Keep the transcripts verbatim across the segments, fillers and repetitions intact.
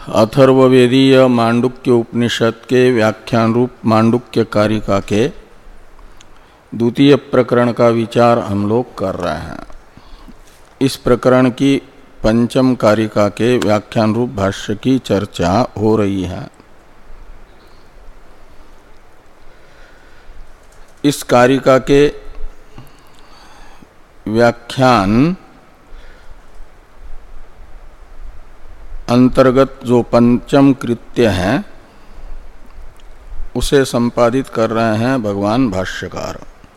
अथर्ववेदीय मांडुक्य उपनिषद के व्याख्यान रूप मांडुक्य कारिका के द्वितीय प्रकरण का विचार हम लोग कर रहे हैं। इस प्रकरण की पंचम कारिका के व्याख्यान रूप भाष्य की चर्चा हो रही है। इस कारिका के व्याख्यान अंतर्गत जो पंचम कृत्य है उसे संपादित कर रहे हैं भगवान भाष्यकार।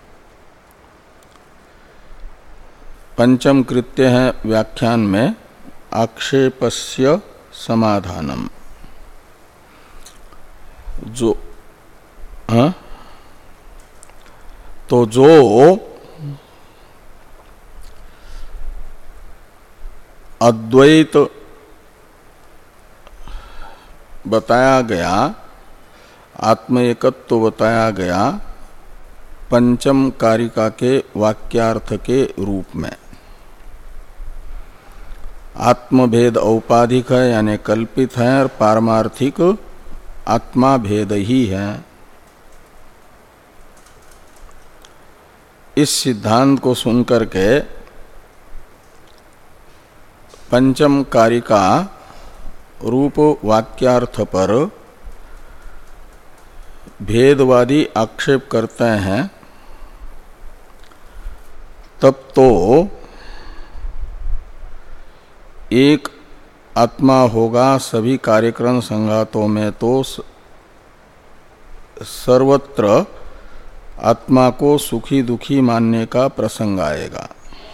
पंचम कृत्य है व्याख्यान में आक्षेपस्य समाधानम। जो हाँ तो जो अद्वैत बताया गया, आत्म एकत्व बताया गया पंचम कारिका के वाक्यार्थ के रूप में। आत्मभेद औपाधिक है यानी कल्पित है और पारमार्थिक आत्मा भेद ही है। इस सिद्धांत को सुनकर के पंचम कारिका रूप वाक्यार्थ पर भेदवादी आक्षेप करते हैं, तब तो एक आत्मा होगा सभी कार्यक्रम संघातों में, तो सर्वत्र आत्मा को सुखी दुखी मानने का प्रसंग आएगा।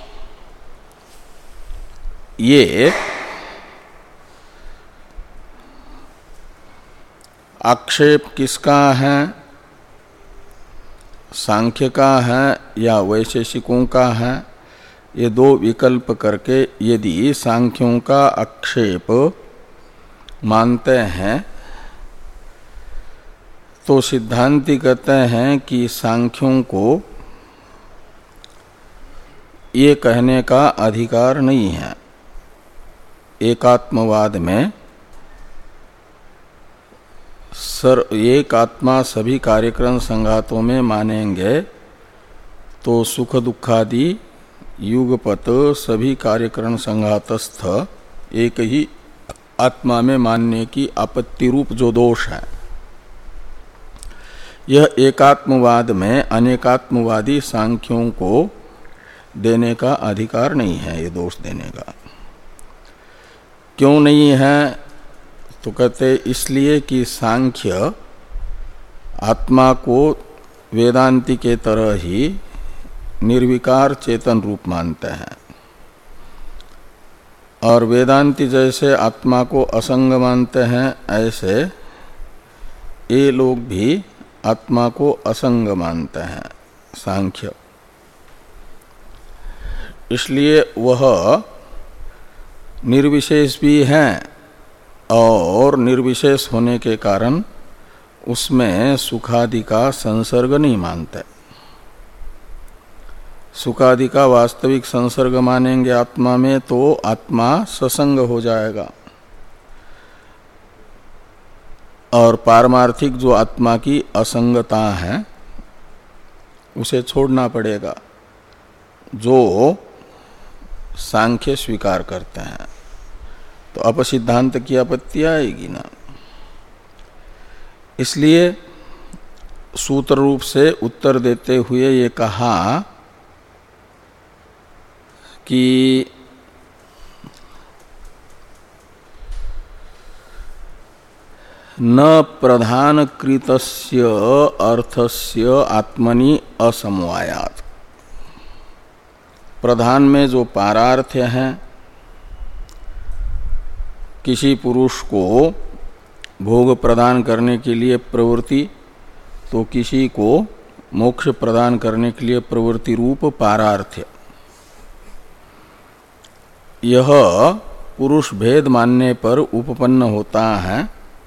ये आक्षेप किसका है? सांख्य का है या वैशेषिकों का है? ये दो विकल्प करके यदि सांख्यों का आक्षेप मानते हैं तो सिद्धांती कहते हैं कि सांख्यों को ये कहने का अधिकार नहीं है। एकात्मवाद में सर एक आत्मा सभी कार्यक्रम संघातों में मानेंगे तो सुख दुखादि युगपत सभी कार्यक्रम संघातस्थ एक ही आत्मा में मानने की आपत्ति रूप जो दोष है, यह एकात्मवाद में अनेकात्मवादी सांख्यों को देने का अधिकार नहीं है। ये दोष देने का क्यों नहीं है? तो कहते इसलिए कि सांख्य आत्मा को वेदांती के तरह ही निर्विकार चेतन रूप मानते हैं, और वेदांती जैसे आत्मा को असंग मानते हैं, ऐसे ये लोग भी आत्मा को असंग मानते हैं सांख्य। इसलिए वह निर्विशेष भी हैं और निर्विशेष होने के कारण उसमें सुखादि का संसर्ग नहीं मानते। सुखादि का वास्तविक संसर्ग मानेंगे आत्मा में तो आत्मा ससंग हो जाएगा, और पारमार्थिक जो आत्मा की असंगता है उसे छोड़ना पड़ेगा, जो सांख्य स्वीकार करते हैं। तो अपसिद्धांत की आपत्ति आएगी ना। इसलिए सूत्र रूप से उत्तर देते हुए ये कहा कि न प्रधानकृतस्य अर्थस्य आत्मनि असमवायात्। प्रधान में जो पारार्थ्य है, किसी पुरुष को भोग प्रदान करने के लिए प्रवृत्ति, तो किसी को मोक्ष प्रदान करने के लिए प्रवृत्ति रूप पारार्थ्य, यह पुरुष भेद मानने पर उपपन्न होता है,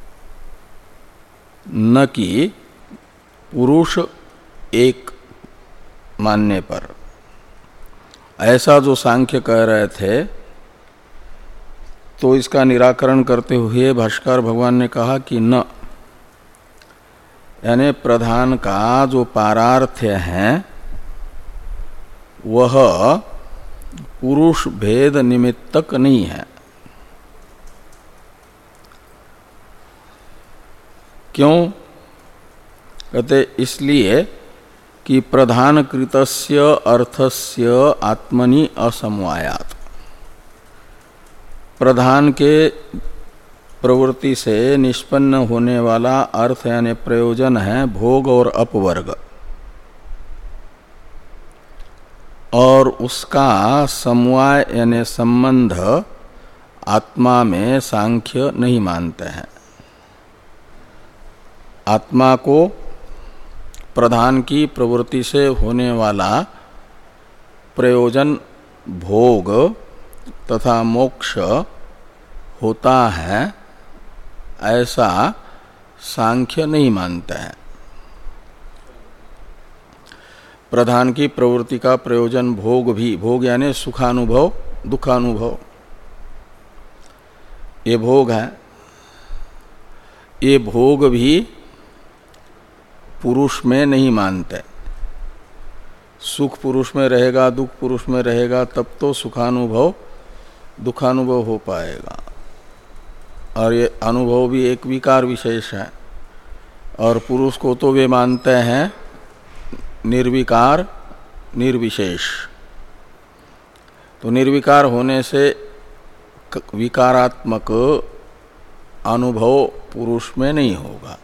न कि पुरुष एक मानने पर। ऐसा जो सांख्य कह रहे थे तो इसका निराकरण करते हुए भाष्कर भगवान ने कहा कि न, यानी प्रधान का जो पारार्थ्य है वह पुरुष भेद निमित्तक नहीं है। क्यों कहते? इसलिए कि प्रधान कृतस्य अर्थस्य आत्मनि असमवायात्, प्रधान के प्रवृत्ति से निष्पन्न होने वाला अर्थ यानी प्रयोजन है भोग और अपवर्ग, और उसका समवाय यानी संबंध आत्मा में सांख्य नहीं मानते हैं। आत्मा को प्रधान की प्रवृत्ति से होने वाला प्रयोजन भोग तथा मोक्ष होता है ऐसा सांख्य नहीं मानते हैं। प्रधान की प्रवृत्ति का प्रयोजन भोग भी, भोग यानी सुखानुभव दुखानुभव, ये भोग है। ये भोग भी पुरुष में नहीं मानते। सुख पुरुष में रहेगा, दुख पुरुष में रहेगा, तब तो सुखानुभव दुखानुभव हो पाएगा। और ये अनुभव भी एक विकार विशेष है, और पुरुष को तो वे मानते हैं निर्विकार निर्विशेष। तो निर्विकार होने से विकारात्मक अनुभव पुरुष में नहीं होगा,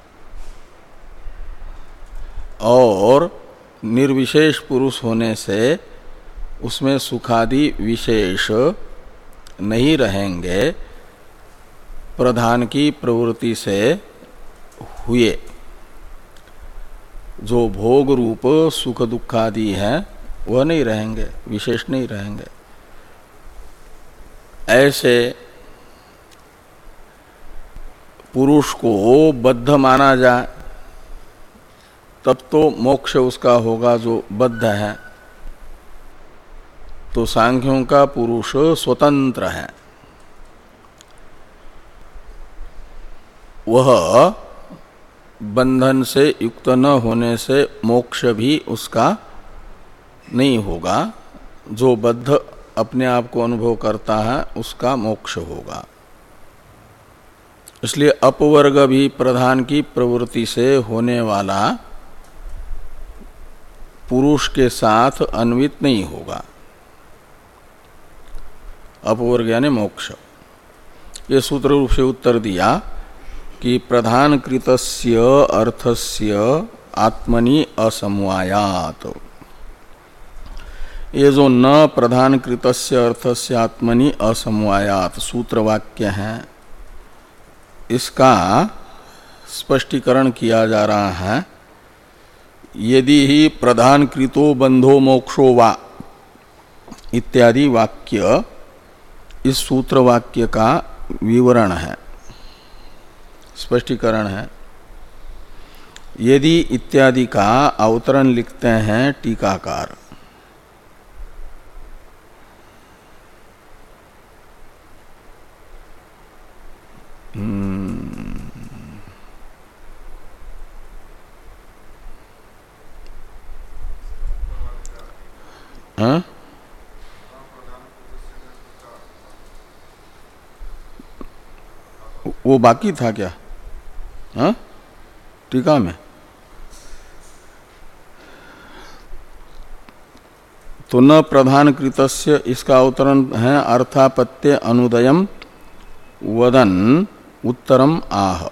और निर्विशेष पुरुष होने से उसमें सुखादि विशेष नहीं रहेंगे। प्रधान की प्रवृत्ति से हुए जो भोग रूप सुख दुखादि है वह नहीं रहेंगे, विशेष नहीं रहेंगे। ऐसे पुरुष को बद्ध माना जाए तब तो मोक्ष उसका होगा जो बद्ध है। तो सांख्यों का पुरुष स्वतंत्र है, वह बंधन से युक्त न होने से मोक्ष भी उसका नहीं होगा। जो बद्ध अपने आप को अनुभव करता है उसका मोक्ष होगा। इसलिए अपवर्ग भी प्रधान की प्रवृत्ति से होने वाला पुरुष के साथ अन्वित नहीं होगा। अपवर्ग यानी मोक्ष। ये सूत्र रूप से उत्तर दिया कि प्रधान कृतस्य अर्थस्य आत्मनि असमवायात्। ये जो न प्रधान कृतस्य अर्थस्य आत्मनि असमवायात् सूत्र वाक्य है, इसका स्पष्टीकरण किया जा रहा है। यदि ही प्रधान कृतो बंधो मोक्षो वा इत्यादि वाक्य इस सूत्र वाक्य का विवरण है, स्पष्टीकरण है। यदि इत्यादि का अवतरण लिखते हैं टीकाकार। हाँ? वो बाकी था क्या? हाँ? टीका में तो न प्रधान कृतस्य इसका अवतरण है अर्थापत्य अनुदयम वदन उत्तरम आह।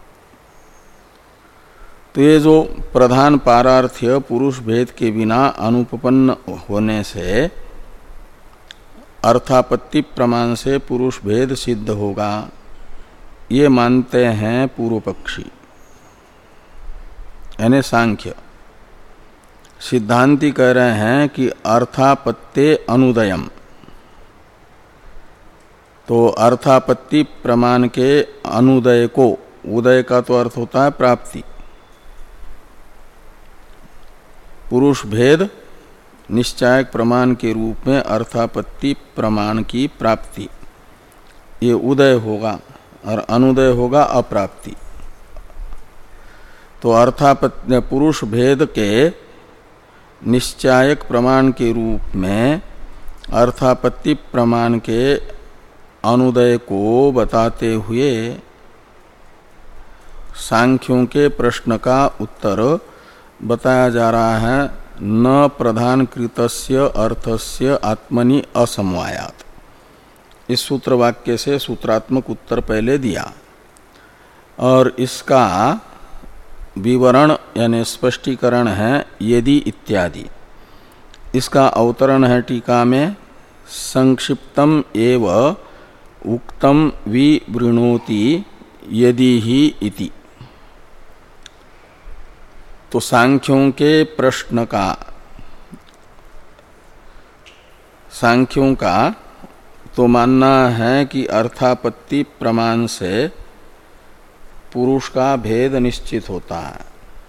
तो ये जो प्रधान पारार्थ्य पुरुष भेद के बिना अनुपपन्न होने से अर्थापत्ति प्रमाण से पुरुष भेद सिद्ध होगा, ये मानते हैं पूर्व पक्षी यानी सांख्य। सिद्धांती कह रहे हैं कि अर्थापत्ते अनुदयम, तो अर्थापत्ति प्रमाण के अनुदय को, उदय का तो अर्थ होता है प्राप्ति, पुरुष भेद निश्चायक प्रमाण के रूप में अर्थापत्ति प्रमाण की प्राप्ति, ये उदय होगा और अनुदय होगा अप्राप्ति। तो अर्थापत्ति पुरुष भेद के निश्चायक प्रमाण के रूप में अर्थापत्ति प्रमाण के अनुदय को बताते हुए सांख्यों के प्रश्न का उत्तर बताया जा रहा है। न प्रधान कृतस्य अर्थस्य आत्मनि असमवायात्। इस सूत्र वाक्य से सूत्रात्मक उत्तर पहले दिया और इसका विवरण यानी स्पष्टीकरण है यदि इत्यादि। इसका अवतरण है टीका में, संक्षिप्तम एव उक्तम विवृणोति यदि ही इति। तो सांख्यों के प्रश्न का सांख्यों का तो मानना है कि अर्थापत्ति प्रमाण से पुरुष का भेद निश्चित होता है,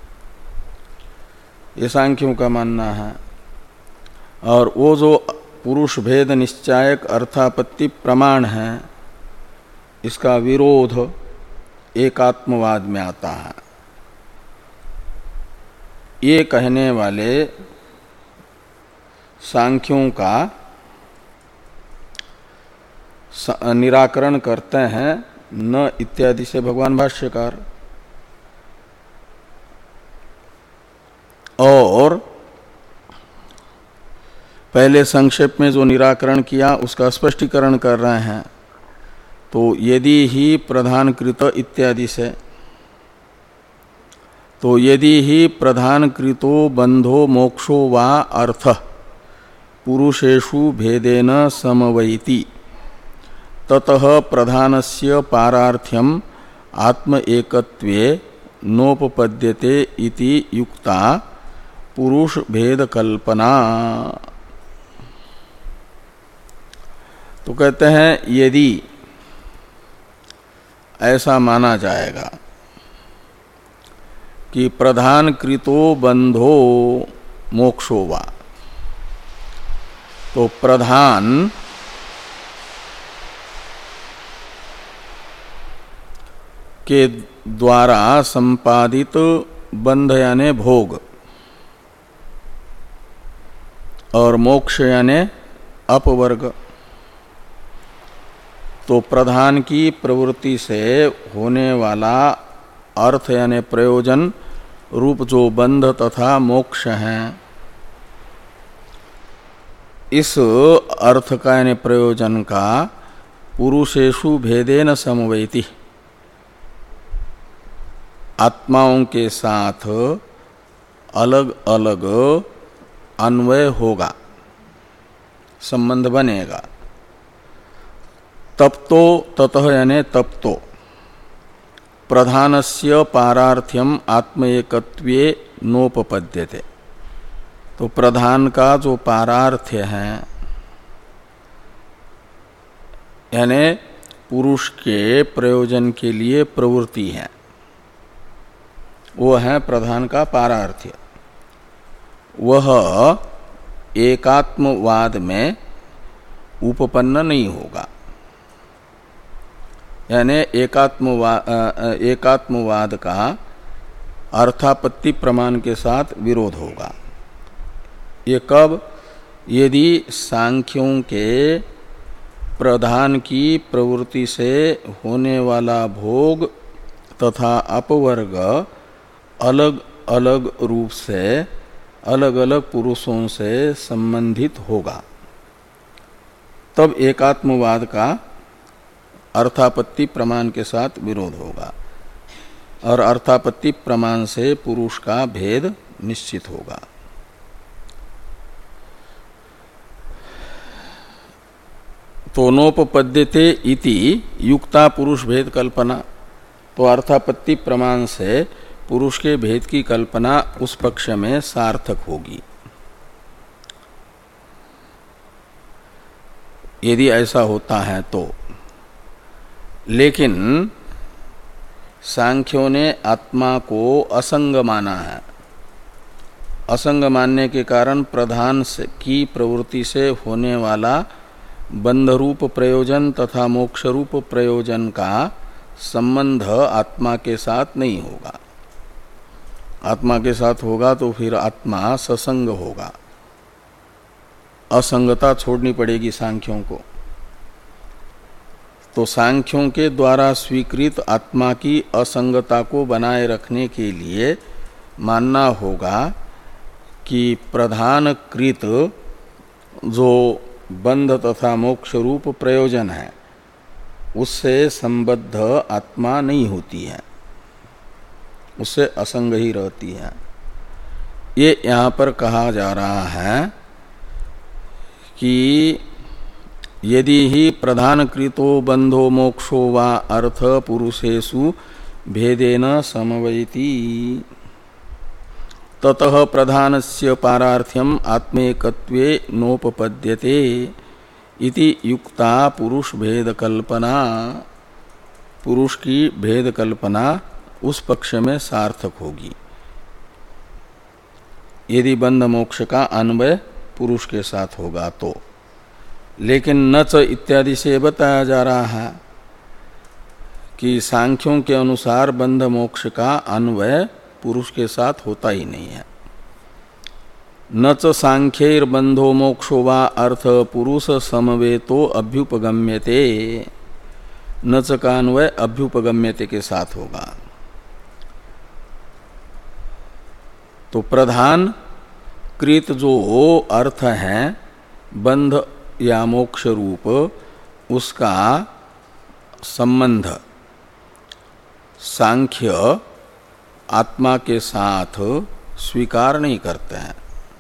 ये सांख्यों का मानना है। और वो जो पुरुष भेद निश्चायक अर्थापत्ति प्रमाण है, इसका विरोध एकात्मवाद में आता है। ये कहने वाले सांख्यों का निराकरण करते हैं न इत्यादि से भगवान भाष्यकार। और पहले संक्षेप में जो निराकरण किया उसका स्पष्टीकरण कर रहे हैं। तो यदि ही प्रधान कृत इत्यादि से, तो यदि ही प्रधान कृतो बंधो मोक्षो वा अर्थ पुरुषेषु भेदेन समवैति ततः प्रधानस्य पारार्थ्यम आत्म एकत्वे नोपपद्यते इति युक्ता पुरुष भेद कल्पना। तो कहते हैं यदि ऐसा माना जाएगा कि प्रधान कृतो बंधो मोक्षो वा, तो प्रधान के द्वारा संपादित बंध यानी भोग और मोक्ष यानी अपवर्ग, तो प्रधान की प्रवृत्ति से होने वाला अर्थ यानी प्रयोजन रूप जो बंध तथा मोक्ष हैं, इस अर्थ का यानी प्रयोजन का पुरुषेषु भेदेन समवैति आत्माओं के साथ अलग अलग अन्वय होगा, संबंध बनेगा। तब तो ततः यानी तब तो प्रधानस्य पारार्थ्यम आत्म एकत्वे नोपपद्यते। तो प्रधान का जो पारार्थ्य है यानी पुरुष के प्रयोजन के लिए प्रवृत्ति है, वो है प्रधान का पारार्थ्य। वह एकात्मवाद में उपपन्न नहीं होगा, यानी एकात्मवाद एकात्मवाद का अर्थापत्ति प्रमाण के साथ विरोध होगा। ये कब? यदि सांख्यों के प्रधान की प्रवृत्ति से होने वाला भोग तथा अपवर्ग अलग अलग रूप से अलग अलग पुरुषों से संबंधित होगा, तब एकात्मवाद का अर्थापत्ति प्रमाण के साथ विरोध होगा और अर्थापत्ति प्रमाण से पुरुष का भेद निश्चित होगा। तो नोपपद्यते इति युक्ता पुरुष भेद कल्पना, तो अर्थापत्ति प्रमाण से पुरुष के भेद की कल्पना उस पक्ष में सार्थक होगी यदि ऐसा होता है तो। लेकिन सांख्यों ने आत्मा को असंग माना है। असंग मानने के कारण प्रधान की प्रवृत्ति से होने वाला बंध रूप प्रयोजन तथा मोक्ष रूप प्रयोजन का संबंध आत्मा के साथ नहीं होगा। आत्मा के साथ होगा तो फिर आत्मा ससंग होगा, असंगता छोड़नी पड़ेगी सांख्यों को। तो सांख्यों के द्वारा स्वीकृत आत्मा की असंगता को बनाए रखने के लिए मानना होगा कि प्रधानकृत जो बंध तथा मोक्ष रूप प्रयोजन है उससे संबद्ध आत्मा नहीं होती है, उससे असंग ही रहती है। ये यहाँ पर कहा जा रहा है कि यदि ही प्रधानकृतो बंधो मोक्षो वा अर्थ पुरुषेषु भेदेन समवयति ततः प्रधानस्य पारार्थ्यम आत्मेकत्वे नोपपद्यते इति युक्ता पुरुष भेद कल्पना। पुरुष की भेद कल्पना उस पक्ष में सार्थक होगी यदि बंध मोक्ष का अन्वय पुरुष के साथ होगा तो। लेकिन नच इत्यादि से बताया जा रहा है कि सांख्यों के अनुसार बंध मोक्ष का अन्वय पुरुष के साथ होता ही नहीं है। नच सांख्यैर बंधो मोक्षो वा अर्थ पुरुष समवेतो अभ्युपगम्यते। नच का अन्वय अभ्युपगम्यते के साथ होगा। तो प्रधान कृत जो अर्थ है बंध या मोक्ष रूप, उसका संबंध सांख्य आत्मा के साथ स्वीकार नहीं करते हैं।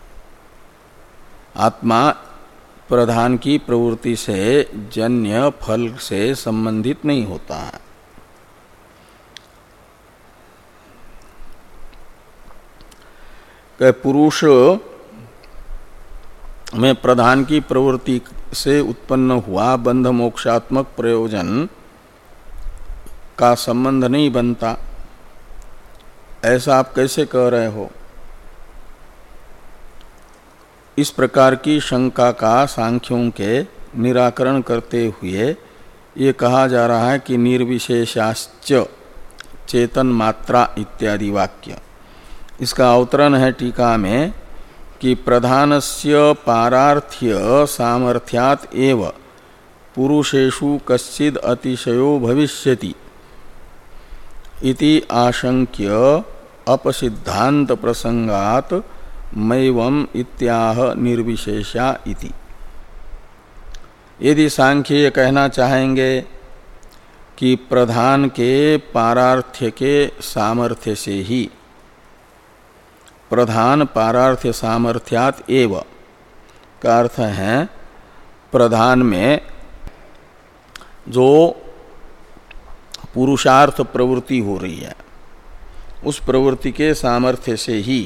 आत्मा प्रधान की प्रवृत्ति से जन्य फल से संबंधित नहीं होता है। कि पुरुष में प्रधान की प्रवृत्ति से उत्पन्न हुआ बंध मोक्षात्मक प्रयोजन का संबंध नहीं बनता, ऐसा आप कैसे कह रहे हो? इस प्रकार की शंका का सांख्यों के निराकरण करते हुए ये कहा जा रहा है कि निर्विशेषाश्च चेतन मात्रा इत्यादि वाक्य। इसका अवतरण है टीका में कि प्रधानस्य पारार्थ्य सामर्थ्यात् एव पुरुषेषु कश्चिद अतिशयो भविष्यति इति आशंक्य अपसिद्धांत प्रसंगात् मैवम इत्याह निर्विशेषा इति। यदि सांख्य ये कहना चाहेंगे कि प्रधान के पारार्थ्य के सामर्थ्य से ही, प्रधान पारार्थ्य सामर्थ्यात् एव का अर्थ है प्रधान में जो पुरुषार्थ प्रवृत्ति हो रही है उस प्रवृत्ति के सामर्थ्य से ही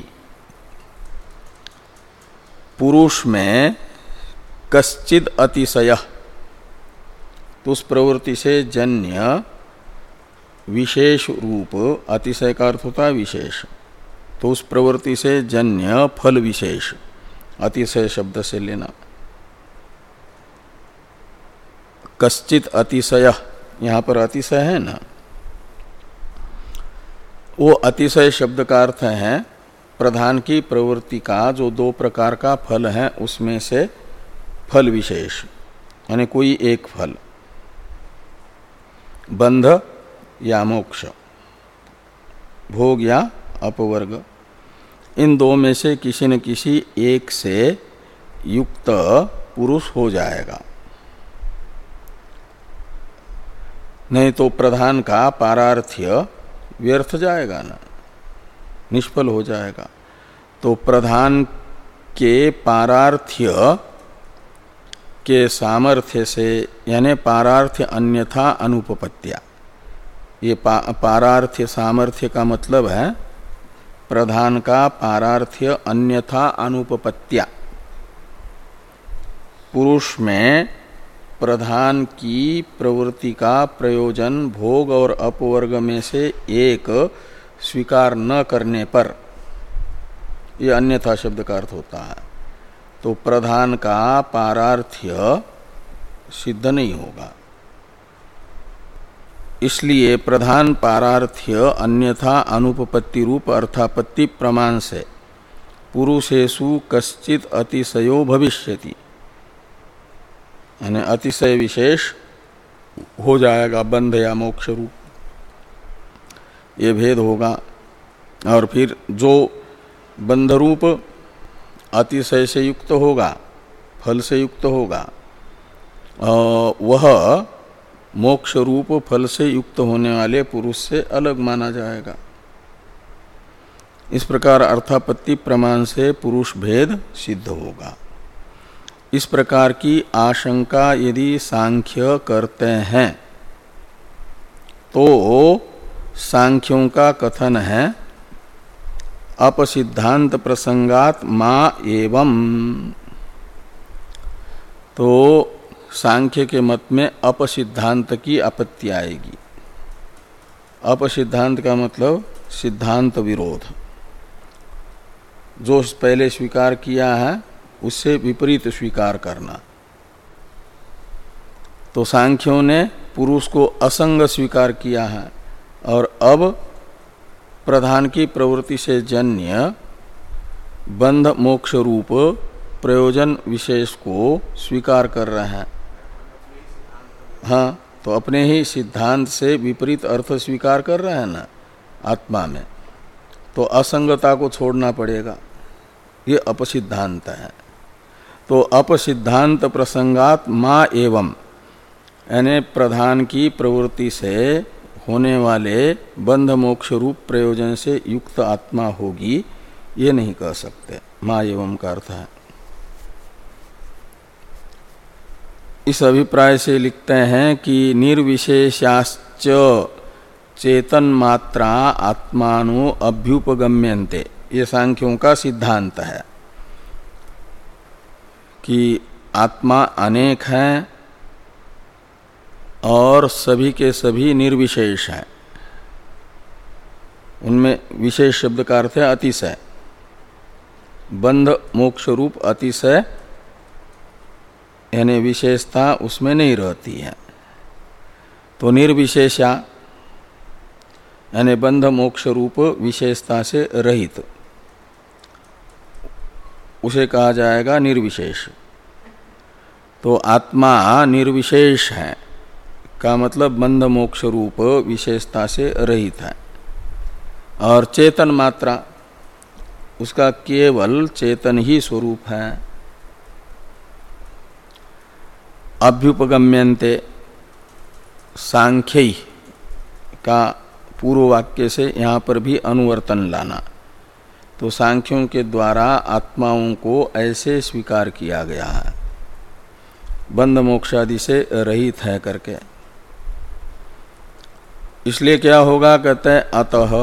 पुरुष में कश्चिद अतिशय, तो उस प्रवृत्ति से जन्य विशेष रूप, अतिशय का अर्थ होता है विशेष, तो उस प्रवृत्ति से जन्य फल विशेष, अतिशय शब्द से लेना। कश्चित अतिशय, यहाँ पर अतिशय है ना, वो अतिशय शब्द का अर्थ है प्रधान की प्रवृत्ति का जो दो प्रकार का फल है उसमें से फल विशेष, यानी कोई एक फल, बंध या मोक्ष, भोग या अपवर्ग, इन दो में से किसी न किसी एक से युक्त पुरुष हो जाएगा। नहीं तो प्रधान का पारार्थ्य व्यर्थ जाएगा ना, निष्फल हो जाएगा। तो प्रधान के पारार्थ्य के सामर्थ्य से, यानी पारार्थ्य अन्यथा अनुपपत्या, ये पा, पारार्थ्य सामर्थ्य का मतलब है प्रधान का पारार्थ्य अन्यथा अनुपपत्या। पुरुष में प्रधान की प्रवृत्ति का प्रयोजन भोग और अपवर्ग में से एक स्वीकार न करने पर, यह अन्यथा शब्द का अर्थ होता है। तो प्रधान का पारार्थ्य सिद्ध नहीं होगा। इसलिए प्रधान पारार्थ्य अन्यथा अनुपपत्ति रूप अर्थापत्ति प्रमाण से पुरुषेषु कश्चित अतिशयो भविष्यति, यानी अतिशय विशेष हो जाएगा बंध या मोक्ष रूप, ये भेद होगा। और फिर जो बंध रूप अतिशय से युक्त होगा, फल से युक्त होगा, वह मोक्ष रूप फल से युक्त होने वाले पुरुष से अलग माना जाएगा। इस प्रकार अर्थापत्ति प्रमाण से पुरुष भेद सिद्ध होगा। इस प्रकार की आशंका यदि सांख्य करते हैं तो सांख्यों का कथन है अपसिद्धांत प्रसंगात मा एवं। तो सांख्य के मत में अपसिद्धांत की आपत्ति आएगी। अपसिद्धांत का मतलब सिद्धांत विरोध, जो पहले स्वीकार किया है उससे विपरीत स्वीकार करना। तो सांख्यों ने पुरुष को असंग स्वीकार किया है और अब प्रधान की प्रवृत्ति से जन्य बंध मोक्ष रूप प्रयोजन विशेष को स्वीकार कर रहे हैं। हाँ, तो अपने ही सिद्धांत से विपरीत अर्थ स्वीकार कर रहे हैं ना आत्मा में, तो असंगता को छोड़ना पड़ेगा। ये अपसिद्धांत है। तो अपसिद्धांत प्रसंगात मा एवं, यानी प्रधान की प्रवृत्ति से होने वाले बंध मोक्ष रूप प्रयोजन से युक्त आत्मा होगी, ये नहीं कह सकते। मा एवं का अर्थ है। इस अभिप्राय से लिखते हैं कि निर्विशेषाश्च चेतन मात्रा आत्मानो अभ्युपगम्यन्ते, ये सांख्यों का सिद्धांत है कि आत्मा अनेक हैं और सभी के सभी निर्विशेष हैं। उनमें विशेष शब्द का अर्थ है अतिशय। बंध मोक्ष रूप अतिशय यानी विशेषता उसमें नहीं रहती है। तो निर्विशेषा यानी बंध मोक्ष रूप विशेषता से रहित, उसे कहा जाएगा निर्विशेष। तो आत्मा निर्विशेष है का मतलब बंध मोक्ष रूप विशेषता से रहित है। और चेतन मात्रा, उसका केवल चेतन ही स्वरूप है। अभ्युपगम्यन्ते सांख्य का पूर्व वाक्य से यहाँ पर भी अनुवर्तन लाना। तो सांख्यों के द्वारा आत्माओं को ऐसे स्वीकार किया गया है, बंध मोक्षादि से रहित है करके। इसलिए क्या होगा, कहते हैं अतः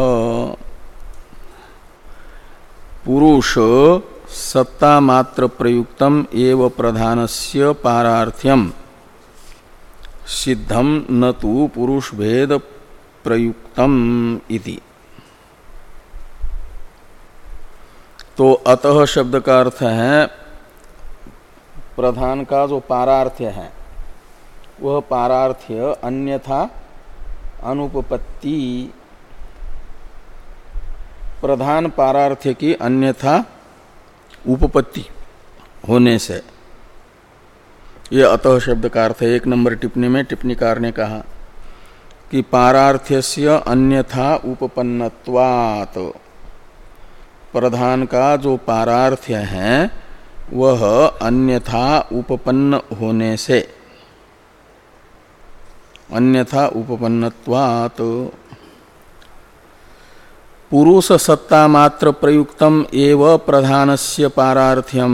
पुरुष सत्ता मात्र प्रयुक्तम एव प्रधानस्य पारार्थ्यम सिद्धम न तु पुरुष भेद प्रयुक्तम इति। तो अतः शब्द का अर्थ है प्रधान का जो पारार्थ्य है वह पारार्थ्य अन्यथा अनुपपत्ति, प्रधान पारार्थ्य की अन्यथा उपपत्ति होने से, यह अतः शब्द का अर्थ है। एक नंबर टिप्पणी में टिप्पणीकार ने कहा कि पारार्थ्यस्य अन्यथा उपपन्नत्वात्, प्रधान का जो पारार्थ्य है वह अन्यथा उपपन्न होने से, अन्यथा उपपन्नत्वात् पुरुष सत्ता मात्र प्रयुक्तम एव प्रधानस्य पारार्थ्यम।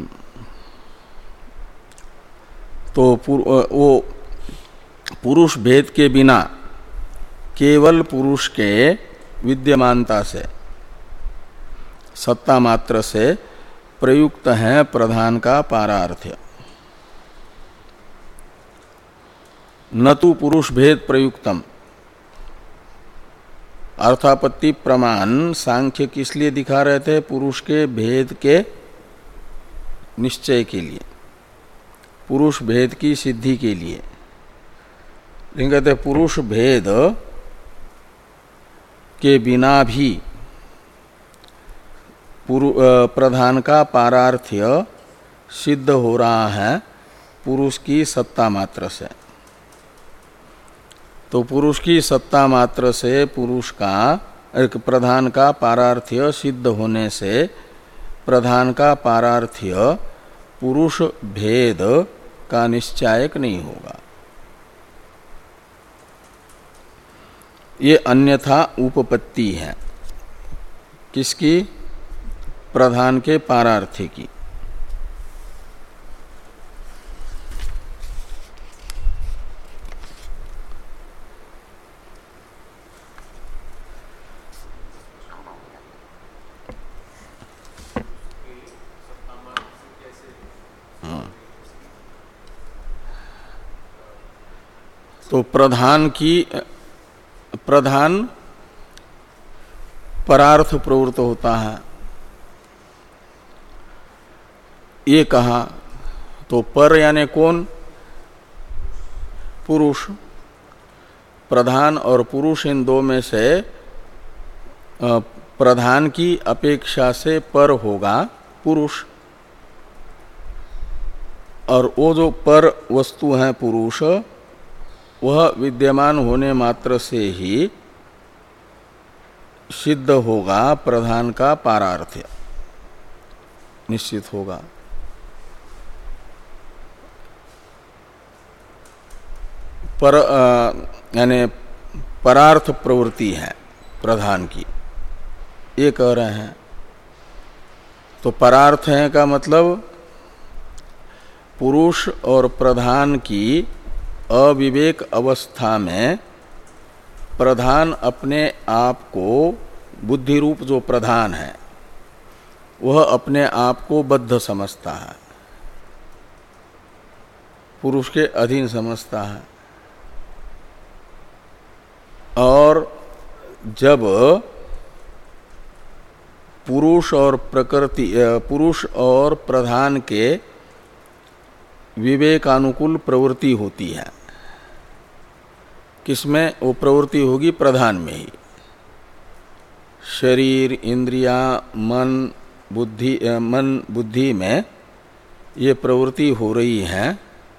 तो वो पुरुष भेद के बिना केवल पुरुष के विद्यमानता से, सत्ता मात्र से प्रयुक्त है प्रधान का पारार्थ्य, न तो पुरुष भेद प्रयुक्तम। अर्थापत्ति प्रमाण सांख्य किस लिए दिखा रहे थे? पुरुष के भेद के निश्चय के लिए, पुरुष भेद की सिद्धि के लिए। लेकिन कहते पुरुष भेद के बिना भी प्रधान का पारार्थ्य सिद्ध हो रहा है पुरुष की सत्ता मात्र से। तो पुरुष की सत्ता मात्र से पुरुष का प्रधान का पारार्थ्य सिद्ध होने से प्रधान का पारार्थ्य पुरुष भेद का निश्चायक नहीं होगा। ये अन्यथा उपपत्ति है किसकी? प्रधान के पारार्थ्य की। तो प्रधान की प्रधान परार्थ प्रवृत्त होता है ये कहा। तो पर यानी कौन? पुरुष। प्रधान और पुरुष इन दो में से प्रधान की अपेक्षा से पर होगा पुरुष। और वो जो पर वस्तु है पुरुष वह विद्यमान होने मात्र से ही सिद्ध होगा प्रधान का पारार्थ्य निश्चित होगा। पर यानी परार्थ प्रवृत्ति है प्रधान की ये कह रहे हैं। तो परार्थ है का मतलब पुरुष और प्रधान की अविवेक अवस्था में प्रधान अपने आप को बुद्धि रूप जो प्रधान है वह अपने आप को बद्ध समझता है, पुरुष के अधीन समझता है। और जब पुरुष और प्रकृति पुरुष और प्रधान के विवेकानुकूल प्रवृत्ति होती है, किसमें वो प्रवृत्ति होगी? प्रधान में ही। शरीर इंद्रिया मन बुद्धि मन बुद्धि में ये प्रवृत्ति हो रही है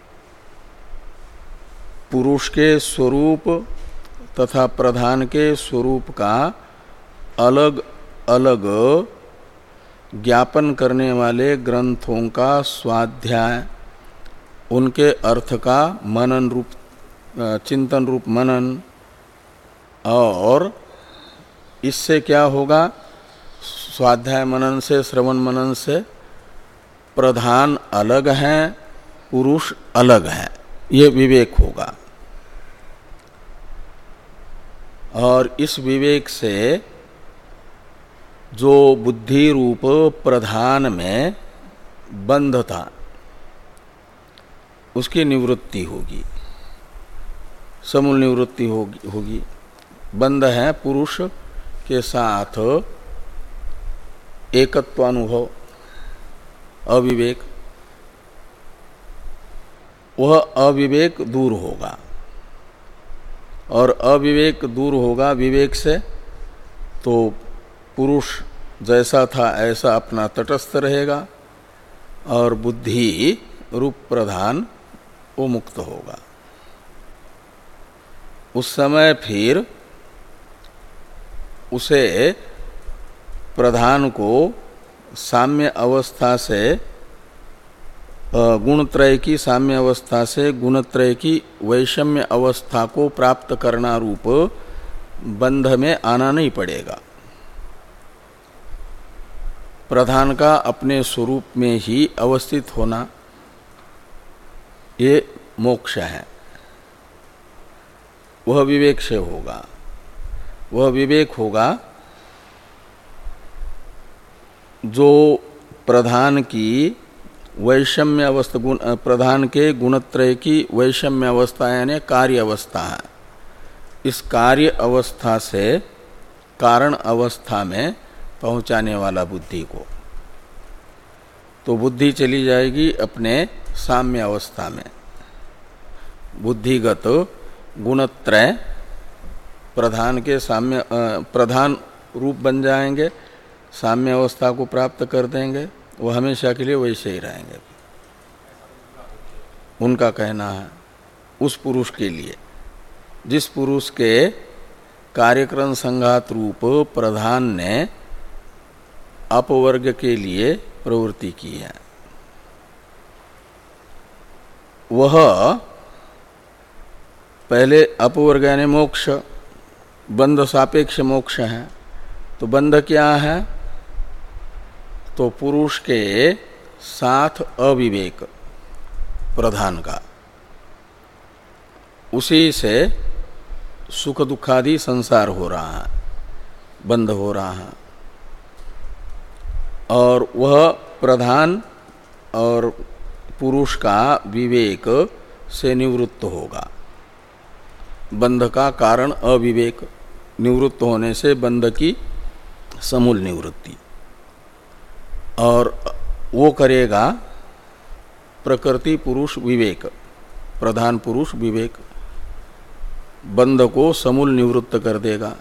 पुरुष के स्वरूप तथा प्रधान के स्वरूप का अलग अलग ज्ञापन करने वाले ग्रंथों का स्वाध्याय, उनके अर्थ का मनन रूप चिंतन रूप मनन। और इससे क्या होगा? स्वाध्याय मनन से श्रवण मनन से प्रधान अलग है पुरुष अलग है ये विवेक होगा। और इस विवेक से जो बुद्धि रूप प्रधान में बंध था उसकी निवृत्ति होगी, समूल निवृत्ति होगी होगी। बंध है पुरुष के साथ एकत्वानुभव अविवेक, वह अविवेक दूर होगा। और अविवेक दूर होगा विवेक से तो पुरुष जैसा था ऐसा अपना तटस्थ रहेगा और बुद्धि रूप प्रधान वो मुक्त होगा। उस समय फिर उसे प्रधान को साम्य अवस्था से गुणत्रय की साम्य अवस्था से गुणत्रय की वैषम्य अवस्था को प्राप्त करना रूप बंध में आना नहीं पड़ेगा। प्रधान का अपने स्वरूप में ही अवस्थित होना ये मोक्ष है, वह विवेक से होगा। वह विवेक होगा जो प्रधान की वैषम्य अवस्था गुण प्रधान के गुणत्रय की वैषम्य अवस्था यानी कार्य अवस्था है। इस कार्य अवस्था से कारण अवस्था में पहुंचाने वाला बुद्धि को। तो बुद्धि चली जाएगी अपने साम्य अवस्था में बुद्धिगत गुणत्रय प्रधान के साम्य प्रधान रूप बन जाएंगे, साम्य अवस्था को प्राप्त कर देंगे, वो हमेशा के लिए वैसे ही रहेंगे। उनका कहना है उस पुरुष के लिए जिस पुरुष के कार्यक्रम संघात रूप प्रधान ने अपवर्ग के लिए प्रवृत्ति की है, वह पहले अपवर्ग यानी मोक्ष, बंध सापेक्ष मोक्ष है। तो बंध क्या है? तो पुरुष के साथ अविवेक प्रधान का, उसी से सुख दुखादि संसार हो रहा है, बंध हो रहा है। और वह प्रधान और पुरुष का विवेक से निवृत्त होगा। बंध का कारण अविवेक, निवृत्त होने से बंध की समूल निवृत्ति, और वो करेगा प्रकृति पुरुष विवेक, प्रधान पुरुष विवेक, बंध को समूल निवृत्त कर देगा।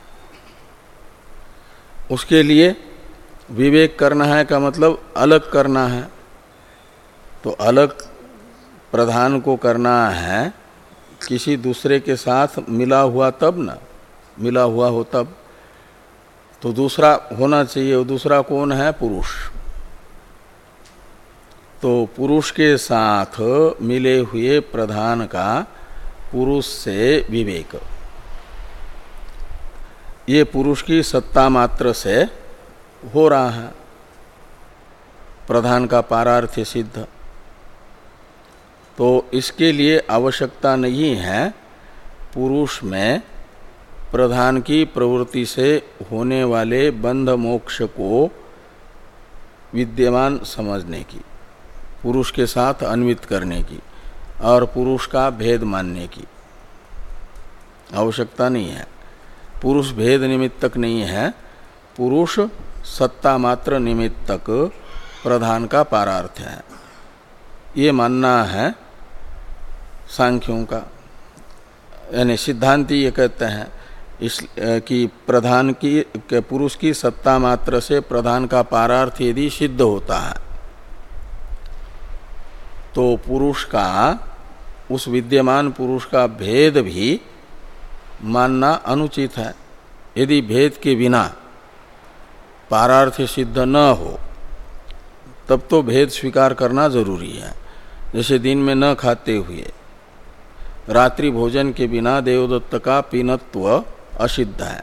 उसके लिए विवेक करना है का मतलब अलग करना है, तो अलग प्रधान को करना है किसी दूसरे के साथ मिला हुआ, तब ना मिला हुआ हो तब, तो दूसरा होना चाहिए। वो दूसरा कौन है? पुरुष। तो पुरुष के साथ मिले हुए प्रधान का पुरुष से विवेक, ये पुरुष की सत्ता मात्र से हो रहा है, प्रधान का पारार्थ्य सिद्ध। तो इसके लिए आवश्यकता नहीं है पुरुष में प्रधान की प्रवृत्ति से होने वाले बंध मोक्ष को विद्यमान समझने की, पुरुष के साथ अन्वित करने की और पुरुष का भेद मानने की आवश्यकता नहीं है। पुरुष भेद निमित्तक नहीं है, पुरुष सत्ता मात्र निमित्तक प्रधान का पारार्थ है, ये मानना है सांख्यों का। यानी सिद्धांती ये कहते हैं इस कि प्रधान की के पुरुष की सत्ता मात्र से प्रधान का पारार्थ यदि सिद्ध होता है तो पुरुष का, उस विद्यमान पुरुष का भेद भी मानना अनुचित है। यदि भेद के बिना पारार्थ सिद्ध न हो तब तो भेद स्वीकार करना जरूरी है। जैसे दिन में न खाते हुए रात्रि भोजन के बिना देवदत्त का पीनत्व असिद्ध है,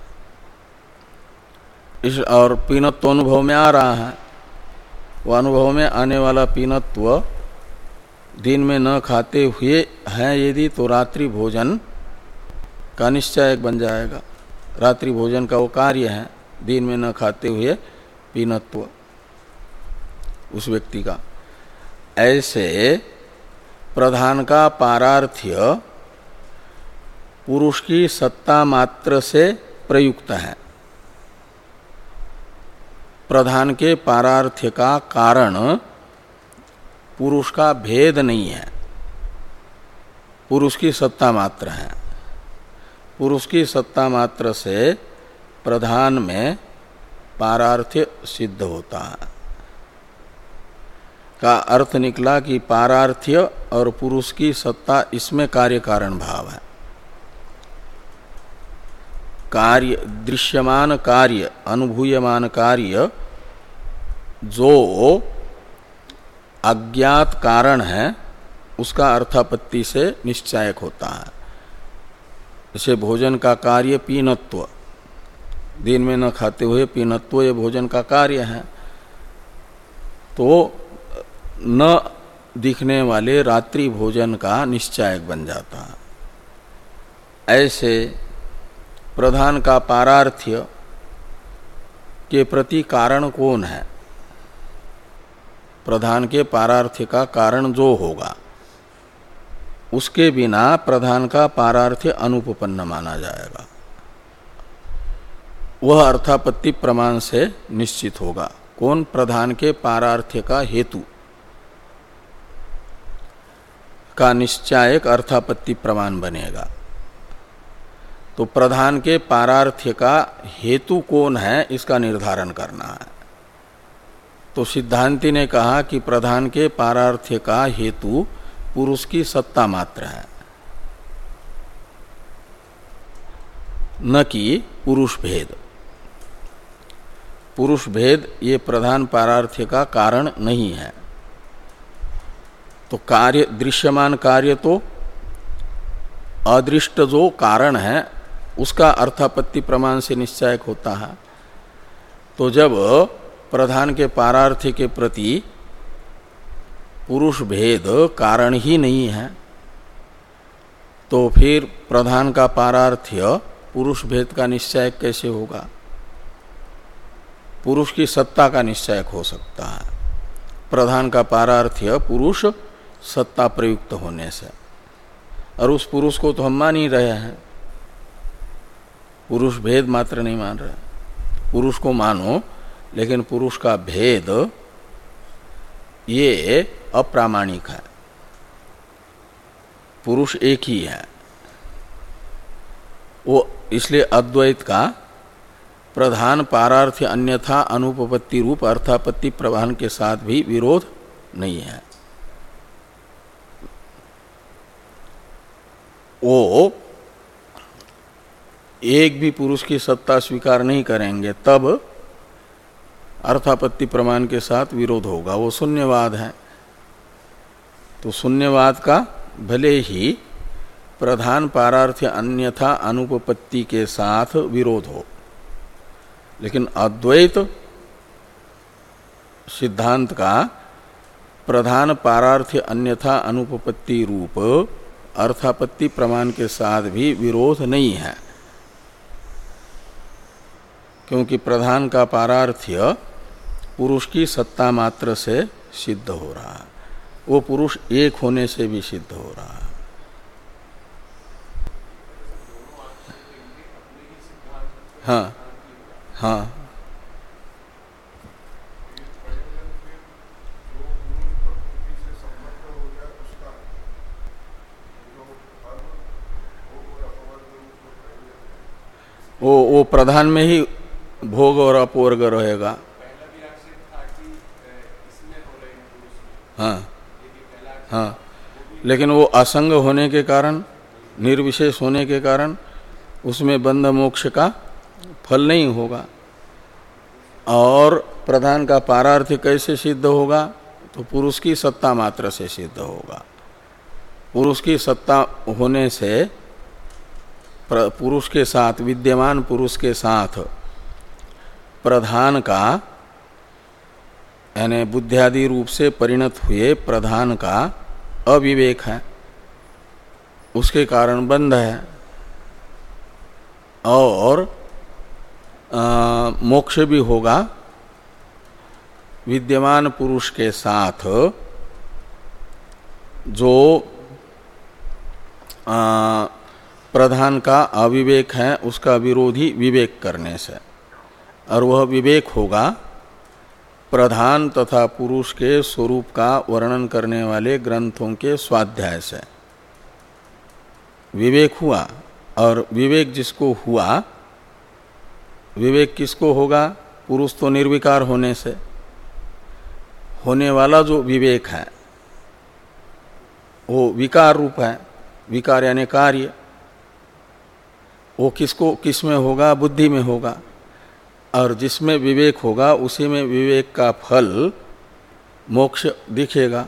इस और पीनत्व अनुभव में आ रहा है, वह अनुभव में आने वाला पीनत्व दिन में न खाते हुए है यदि, तो रात्रि भोजन का निश्चय बन जाएगा। रात्रि भोजन का वो कार्य है, दिन में न खाते हुए पीनत्व उस व्यक्ति का। ऐसे प्रधान का पारार्थ्य पुरुष की सत्ता मात्र से प्रयुक्त है। प्रधान के पारार्थ्य का कारण पुरुष का भेद नहीं है, पुरुष की सत्ता मात्र है। पुरुष की सत्ता मात्र से प्रधान में पारार्थ्य सिद्ध होता है। का अर्थ निकला कि पारार्थ्य और पुरुष की सत्ता, इसमें कार्य कारण भाव है। कार्य, दृश्यमान कार्य, अनुभूयमान कार्य जो अज्ञात कारण है उसका अर्थापत्ति से निश्चायक होता है। जैसे भोजन का कार्य पीनत्व, दिन में न खाते हुए पीनत्व ये भोजन का कार्य है, तो न दिखने वाले रात्रि भोजन का निश्चायक बन जाता है। ऐसे प्रधान का पारार्थ्य के प्रति कारण कौन है? प्रधान के पारार्थ्य का कारण जो होगा उसके बिना प्रधान का पारार्थ्य अनुपपन्न माना जाएगा, वह अर्थापत्ति प्रमाण से निश्चित होगा। कौन? प्रधान के पारार्थ्य का हेतु। का निश्चायक अर्थापत्ति प्रमाण बनेगा। तो प्रधान के पारार्थ्य का हेतु कौन है इसका निर्धारण करना है। तो सिद्धांति ने कहा कि प्रधान के पारार्थ्य का हेतु पुरुष की सत्ता मात्र है, न कि पुरुष भेद। पुरुष भेद ये प्रधान पारार्थ्य का कारण नहीं है। तो कार्य दृश्यमान कार्य तो अदृष्ट जो कारण है उसका अर्थापत्ति प्रमाण से निश्चयक होता है। तो जब प्रधान के पारार्थ्य के प्रति पुरुष भेद कारण ही नहीं है तो फिर प्रधान का पारार्थ्य पुरुष भेद का निश्चयक कैसे होगा? पुरुष की सत्ता का निश्चयक हो सकता है। प्रधान का पारार्थ्य पुरुष सत्ता प्रयुक्त होने से, और उस पुरुष को तो हम मान ही रहे हैं, पुरुष भेद मात्र नहीं मान रहे। पुरुष को मानो लेकिन पुरुष का भेद ये अप्रामाणिक है, पुरुष एक ही है। वो इसलिए अद्वैत का प्रधान पारार्थ्य अन्यथा अनुपपत्ति रूप अर्थापत्ति प्रधान के साथ भी विरोध नहीं है। वो एक भी पुरुष की सत्ता स्वीकार नहीं करेंगे तब अर्थापत्ति प्रमाण के साथ विरोध होगा, वो शून्यवाद है। तो शून्यवाद का भले ही प्रधान पारार्थ्य अन्यथा अनुपपत्ति के साथ विरोध हो, लेकिन अद्वैत सिद्धांत का प्रधान पारार्थ्य अन्यथा अनुपपत्ति रूप अर्थापत्ति प्रमाण के साथ भी विरोध नहीं है, क्योंकि प्रधान का पारार्थ्य पुरुष की सत्ता मात्र से सिद्ध हो रहा है, वो पुरुष एक होने से भी सिद्ध हो रहा है। हाँ हाँ वो वो प्रधान में ही भोग और अपवर्ग रहेगा। हाँ हाँ, लेकिन वो असंग होने के कारण, निर्विशेष होने के कारण उसमें बंध मोक्ष का फल नहीं होगा। और प्रधान का पारार्थ्य कैसे सिद्ध होगा? तो पुरुष की सत्ता मात्र से सिद्ध होगा। पुरुष की सत्ता होने से पुरुष के साथ, विद्यमान पुरुष के साथ प्रधान का यानी बुद्धियादि रूप से परिणत हुए प्रधान का अविवेक है, उसके कारण बंध है। और आ, मोक्ष भी होगा विद्यमान पुरुष के साथ जो आ, प्रधान का अविवेक है उसका विरोधी विवेक करने से, और वह विवेक होगा प्रधान तथा पुरुष के स्वरूप का वर्णन करने वाले ग्रंथों के स्वाध्याय से। विवेक हुआ, और विवेक जिसको हुआ, विवेक किसको होगा? पुरुष तो निर्विकार होने से, होने वाला जो विवेक है वो विकार रूप है। विकार यानी कार्य, वो किसको किस में होगा? बुद्धि में होगा। और जिसमें विवेक होगा उसी में विवेक का फल मोक्ष दिखेगा।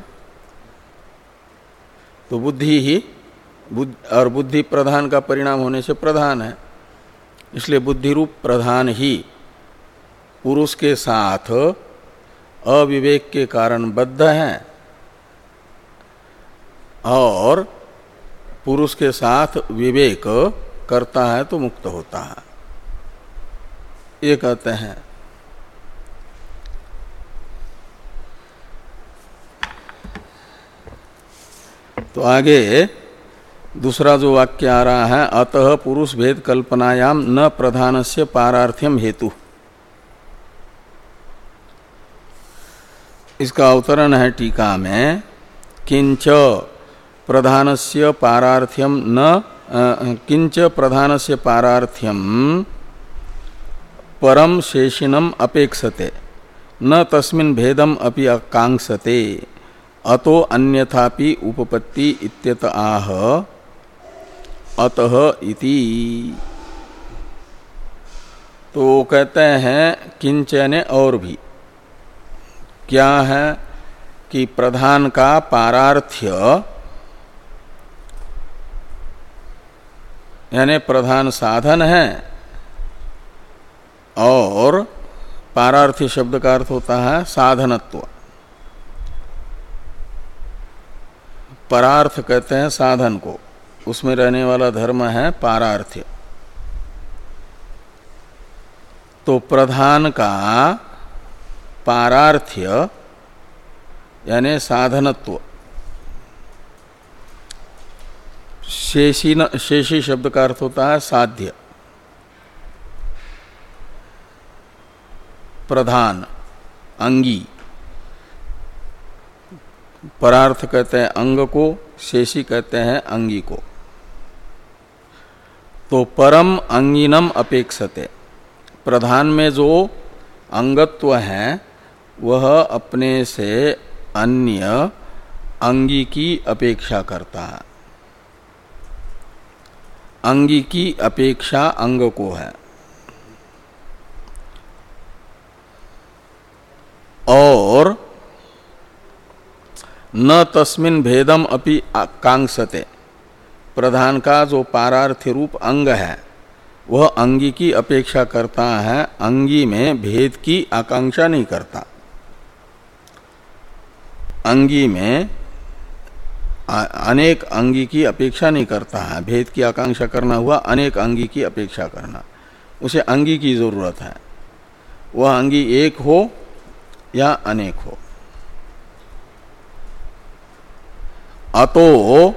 तो बुद्धि ही बुद्ध, और बुद्धि प्रधान का परिणाम होने से प्रधान है, इसलिए बुद्धि रूप प्रधान ही पुरुष के साथ अविवेक के कारण बद्ध है, और पुरुष के साथ विवेक करता है तो मुक्त होता है, ये कहते हैं। तो आगे दूसरा जो वाक्य आ रहा है, अतः पुरुष भेद कल्पनायाम न प्रधानस्य पारार्थ्यम हेतु। इसका अवतरण है टीका में, किंच प्रधानस्य पारार्थ्यम न किंच प्रधानस्य पारार्थ्यम परम शेषिणम अपेक्षते न तस्मिन् भेदम अपि आकांक्षते अतो अन्यथापि उपपत्ति इत्यत आह अतः इति। तो कहते हैं किंच यानी और भी क्या है कि प्रधान का पारार्थ्य यानी प्रधान साधन है और पारार्थ्य शब्द का अर्थ होता है साधनत्व। परार्थ कहते हैं साधन को, उसमें रहने वाला धर्म है पारार्थ्य। तो प्रधान का पारार्थ्य यानी साधनत्व, शेषी न, शेषी शब्द का अर्थ होता है साध्य। प्रधान अंगी, परार्थ कहते हैं अंग को, शेषी कहते हैं अंगी को। तो परम अंगिनम अपेक्षते, प्रधान में जो अंगत्व है वह अपने से अन्य अंगी की अपेक्षा करता है। अंगी की अपेक्षा अंग को है और न तस्मिन् भेदम अपि आकांक्षते, प्रधान का जो पारार्थ्य रूप अंग है वह अंगी की अपेक्षा करता है, अंगी में भेद की आकांक्षा नहीं करता। अंगी में अनेक अंगी की अपेक्षा नहीं करता है, भेद की आकांक्षा करना हुआ अनेक अंगी की अपेक्षा करना। उसे अंगी की जरूरत है, वह अंगी एक हो या अनेक हो। अतो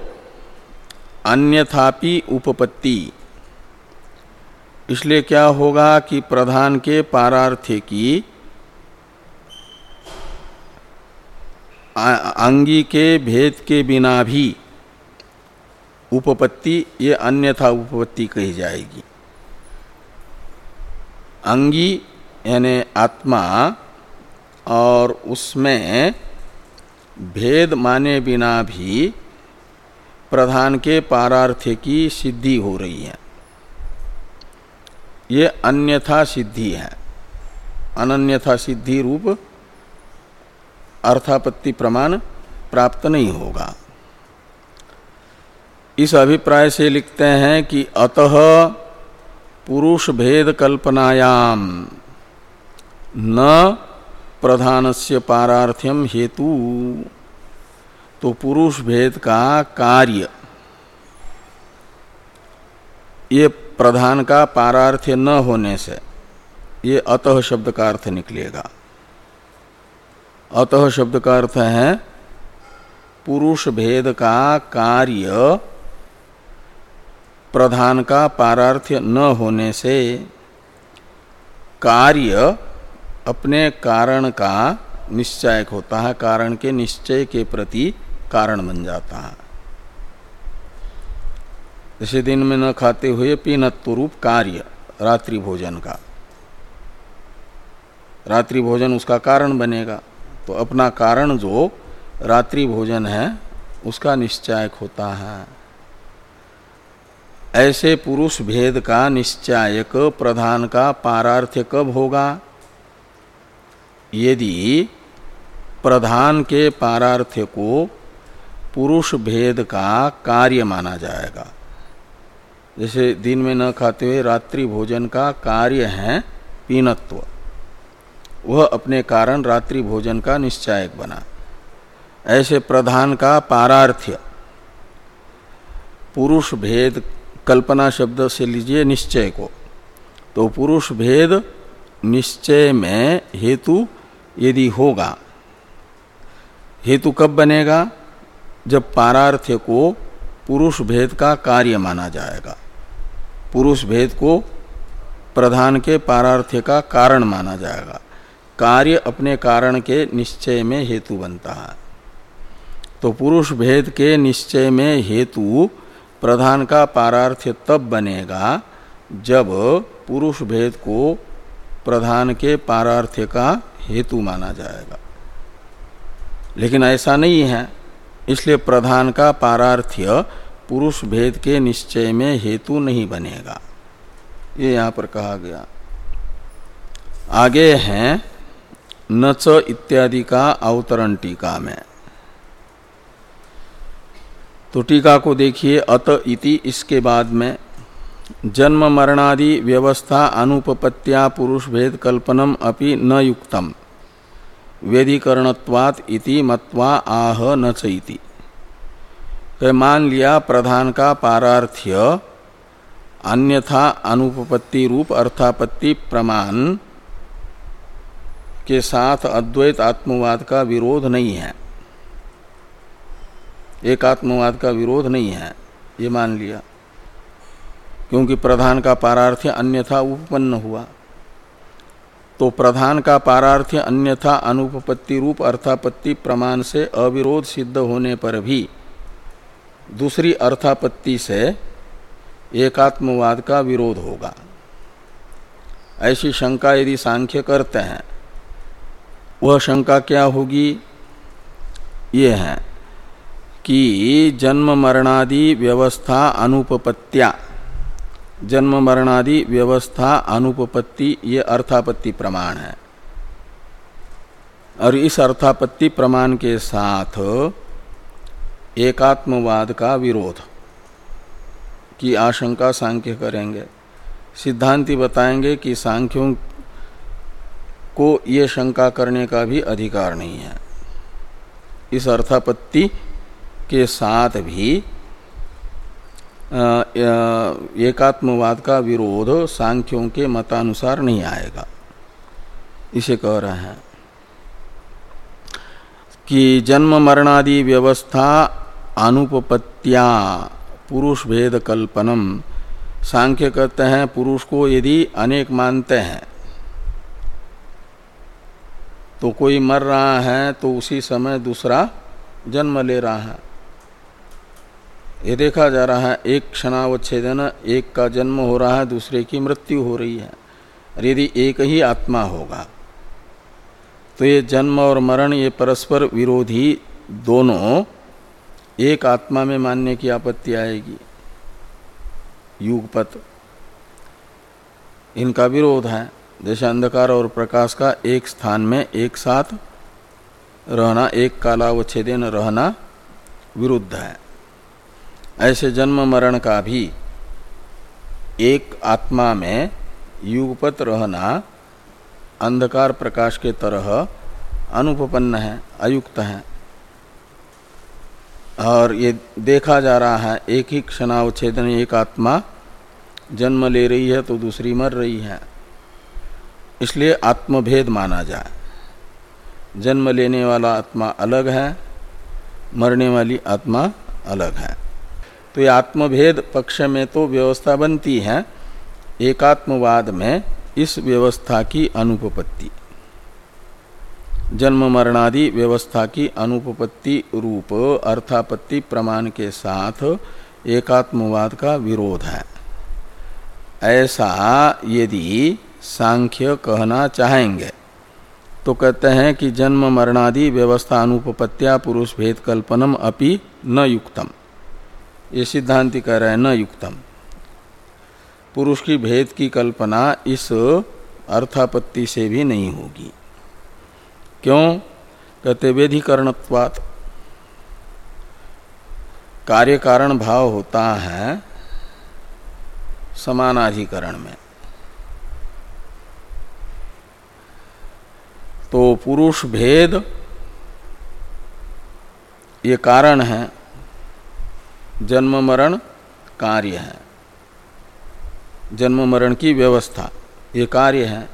अन्यथापि उपपत्ति, इसलिए क्या होगा कि प्रधान के पारार्थ्य की अंगी के भेद के बिना भी उपपत्ति, ये अन्यथा उपपत्ति कही जाएगी। अंगी यानी आत्मा और उसमें भेद माने बिना भी प्रधान के पारार्थ्य की सिद्धि हो रही है, ये अन्यथा सिद्धि है। अनन्यथा सिद्धि रूप अर्थापत्ति प्रमाण प्राप्त नहीं होगा। इस अभिप्राय से लिखते हैं कि अतः पुरुष भेद कल्पनायाम न प्रधानस्य पारार्थ्यम हेतु, तो पुरुष भेद का कार्य ये प्रधान का पारार्थ्य न होने से ये अतः शब्द का अर्थ निकलेगा। अतः शब्द का अर्थ है पुरुष भेद का कार्य प्रधान का पारार्थ्य न होने से कार्य अपने कारण का निश्चयक होता है, कारण के निश्चय के प्रति कारण बन जाता है। जैसे दिन में न खाते हुए पीनत्व रूप कार्य रात्रि भोजन का, रात्रि भोजन उसका कारण बनेगा। तो अपना कारण जो रात्रि भोजन है उसका निश्चयक होता है। ऐसे पुरुष भेद का निश्चयक प्रधान का पारार्थ्य कब होगा? यदि प्रधान के पारार्थ्य को पुरुष भेद का कार्य माना जाएगा। जैसे दिन में न खाते हुए रात्रि भोजन का कार्य है पीनत्व, वह अपने कारण रात्रि भोजन का निश्चयक बना। ऐसे प्रधान का पारार्थ्य पुरुष भेद, कल्पना शब्द से लीजिए निश्चय को, तो पुरुष भेद निश्चय में हेतु यदि होगा, हेतु कब बनेगा? जब पारार्थ्य को पुरुष भेद का कार्य माना जाएगा। पुरुष भेद को प्रधान के पारार्थ्य का कारण माना जाएगा। कार्य अपने कारण के निश्चय में हेतु बनता है। तो पुरुष भेद के निश्चय में हेतु प्रधान का पारार्थ्य तब बनेगा जब पुरुष भेद को प्रधान के पारार्थ्य का हेतु माना जाएगा। लेकिन ऐसा नहीं है, इसलिए प्रधान का पारार्थ्य पुरुष भेद के निश्चय में हेतु नहीं बनेगा, ये यहाँ पर कहा गया। आगे हैं न च इत्यादि का अवतरण टीका में। तो टीका को देखिए, अत इति इसके बाद में जन्म मरणादि व्यवस्था अनुपपत्त्या पुरुष भेद कल्पनम अपि न युक्तम वेदीकरणत्वात् इति मत्वा आह न च इति। तो मान लिया प्रधान का पारार्थ्य अन्यथा अनुपपत्ति रूप अर्थापत्ति प्रमाण के साथ अद्वैत आत्मवाद का विरोध नहीं है, एक आत्मवाद का विरोध नहीं है, ये मान लिया, क्योंकि प्रधान का पारार्थ्य अन्यथा उपपन्न हुआ। तो प्रधान का पारार्थ्य अन्यथा अनुपपत्ति रूप अर्थापत्ति प्रमाण से अविरोध सिद्ध होने पर भी दूसरी अर्थापत्ति से एकात्मवाद का विरोध होगा। ऐसी शंका यदि सांख्य करते हैं, वह शंका क्या होगी? ये है कि जन्म मरणादि व्यवस्था अनुपपत्त्या, जन्म मरणादि व्यवस्था अनुपपत्ति ये अर्थापत्ति प्रमाण है, और इस अर्थापत्ति प्रमाण के साथ एकात्मवाद का विरोध की आशंका सांख्य करेंगे। सिद्धांती बताएंगे कि सांख्यों को ये शंका करने का भी अधिकार नहीं है। इस अर्थापत्ति के साथ भी एकात्मवाद का विरोध सांख्यों के मतानुसार नहीं आएगा, इसे कह रहे हैं कि जन्म मरणादि व्यवस्था अनुपपत्त्या पुरुष भेद कल्पनम। सांख्य कहते हैं पुरुष को यदि अनेक मानते हैं तो कोई मर रहा है तो उसी समय दूसरा जन्म ले रहा है। ये देखा जा रहा है, एक क्षणावच्छेदन, एक का जन्म हो रहा है, दूसरे की मृत्यु हो रही है। और यदि एक ही आत्मा होगा तो ये जन्म और मरण ये परस्पर विरोधी दोनों एक आत्मा में मानने की आपत्ति आएगी। युगपत इनका विरोध है, जैसे अंधकार और प्रकाश का एक स्थान में एक साथ रहना, एक कालावच्छेदन रहना विरुद्ध है। ऐसे जन्म मरण का भी एक आत्मा में युगपत रहना अंधकार प्रकाश के तरह अनुपपन्न है, अयुक्त है। और ये देखा जा रहा है, एक ही क्षणावच्छेदन एक आत्मा जन्म ले रही है तो दूसरी मर रही है, इसलिए आत्मभेद माना जाए। जन्म लेने वाला आत्मा अलग है, मरने वाली आत्मा अलग है। तो ये आत्मभेद पक्ष में तो व्यवस्था बनती है, एकात्मवाद में इस व्यवस्था की अनुपपत्ति, जन्म मरणादि व्यवस्था की अनुपपत्ति रूप अर्थापत्ति प्रमाण के साथ एकात्मवाद का विरोध है। ऐसा यदि सांख्य कहना चाहेंगे तो कहते हैं कि जन्म मरणादि व्यवस्था अनुपपत्त्या पुरुष भेद कल्पनम अपि न युक्तम। ये सिद्धांति कह रहे हैं न युक्तम, पुरुष की भेद की कल्पना इस अर्थापत्ति से भी नहीं होगी। क्यों? कहते वेदीकरणत्वात्, कार्य कारण भाव होता है समानाधिकरण में। तो पुरुष भेद ये कारण है, जन्म मरण कार्य है, जन्म मरण की व्यवस्था ये कार्य है।